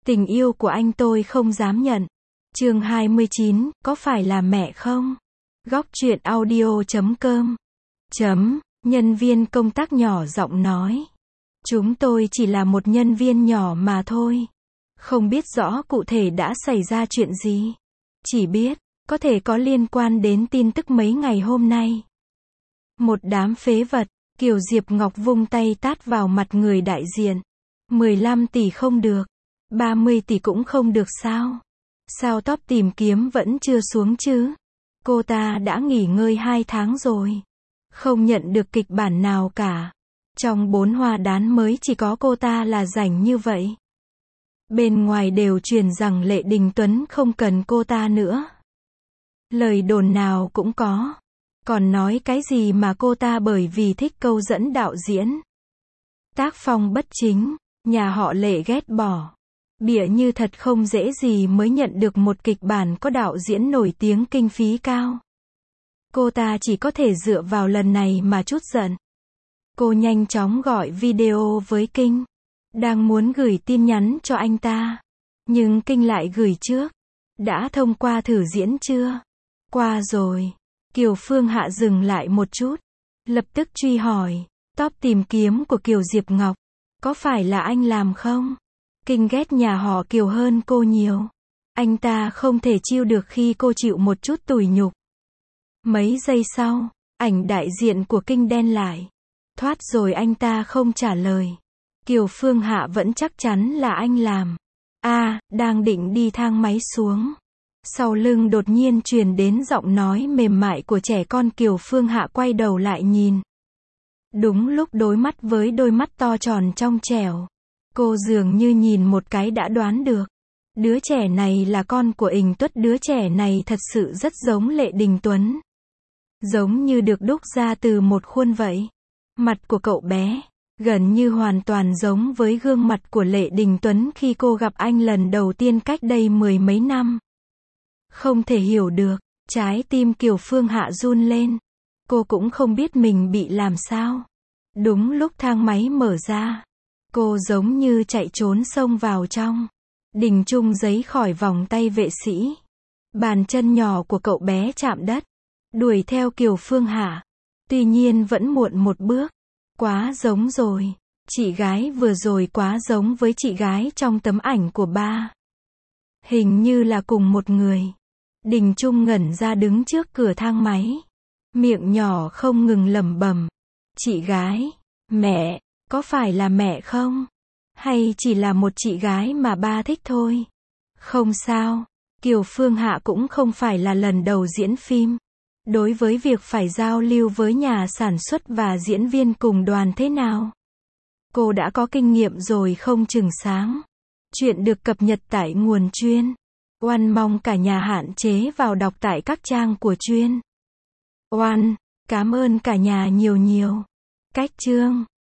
Tình yêu của anh tôi không dám nhận. Chương 29, có phải là mẹ không? Góc truyện audio.com. Nhân viên công tác nhỏ giọng nói. Chúng tôi chỉ là một nhân viên nhỏ mà thôi. Không biết rõ cụ thể đã xảy ra chuyện gì. Chỉ biết, có thể có liên quan đến tin tức mấy ngày hôm nay. Một đám phế vật, Kiều Diệp Ngọc vung tay tát vào mặt người đại diện. 15 tỷ không được. 30 tỷ cũng không được sao? Sao top tìm kiếm vẫn chưa xuống chứ? Cô ta đã nghỉ ngơi 2 tháng rồi. Không nhận được kịch bản nào cả. Trong 4 hoa đán mới chỉ có cô ta là rảnh như vậy. Bên ngoài đều truyền rằng Lệ Đình Tuấn không cần cô ta nữa. Lời đồn nào cũng có. Còn nói cái gì mà cô ta bởi vì thích câu dẫn đạo diễn. Tác phong bất chính, nhà họ Lệ ghét bỏ. Bịa như thật không dễ gì mới nhận được một kịch bản có đạo diễn nổi tiếng kinh phí cao. Cô ta chỉ có thể dựa vào lần này mà trút giận. Cô nhanh chóng gọi video với Kinh. Đang muốn gửi tin nhắn cho anh ta. Nhưng Kinh lại gửi trước. Đã thông qua thử diễn chưa? Qua rồi. Kiều Phương Hạ dừng lại một chút. Lập tức truy hỏi. Top tìm kiếm của Kiều Diệp Ngọc. Có phải là anh làm không? Kinh ghét nhà họ Kiều hơn cô nhiều. Anh ta không thể chịu được khi cô chịu một chút tủi nhục. Mấy giây sau, ảnh đại diện của Kinh đen lại. Thoát rồi anh ta không trả lời. Kiều Phương Hạ vẫn chắc chắn là anh làm. Đang định đi thang máy xuống. Sau lưng đột nhiên truyền đến giọng nói mềm mại của trẻ con. Kiều Phương Hạ quay đầu lại nhìn. Đúng lúc đối mắt với đôi mắt to tròn trong trẻo. Cô dường như nhìn một cái đã đoán được. Đứa trẻ này là con của Ình Tuất. Đứa trẻ này thật sự rất giống Lệ Đình Tuấn. Giống như được đúc ra từ một khuôn vậy. Mặt của cậu bé, gần như hoàn toàn giống với gương mặt của Lệ Đình Tuấn khi cô gặp anh lần đầu tiên cách đây 10 mấy năm. Không thể hiểu được, trái tim Kiều Phương Hạ run lên. Cô cũng không biết mình bị làm sao. Đúng lúc thang máy mở ra, cô giống như chạy trốn xông vào trong. Đình Trung giấy khỏi vòng tay vệ sĩ. Bàn chân nhỏ của cậu bé chạm đất. Đuổi theo Kiều Phương Hạ. Tuy nhiên vẫn muộn một bước. Quá giống rồi. Chị gái vừa rồi quá giống với chị gái trong tấm ảnh của ba. Hình như là cùng một người. Đình Trung ngẩn ra đứng trước cửa thang máy. Miệng nhỏ không ngừng lẩm bẩm. Chị gái. Mẹ. Có phải là mẹ không? Hay chỉ là một chị gái mà ba thích thôi? Không sao. Kiều Phương Hạ cũng không phải là lần đầu diễn phim. Đối với việc phải giao lưu với nhà sản xuất và diễn viên cùng đoàn thế nào, cô đã có kinh nghiệm rồi không chừng sáng. Chuyện được cập nhật tại nguồn chuyên. Oan mong cả nhà hạn chế vào đọc tại các trang của chuyên. Oan, cảm ơn cả nhà nhiều nhiều. Cách chương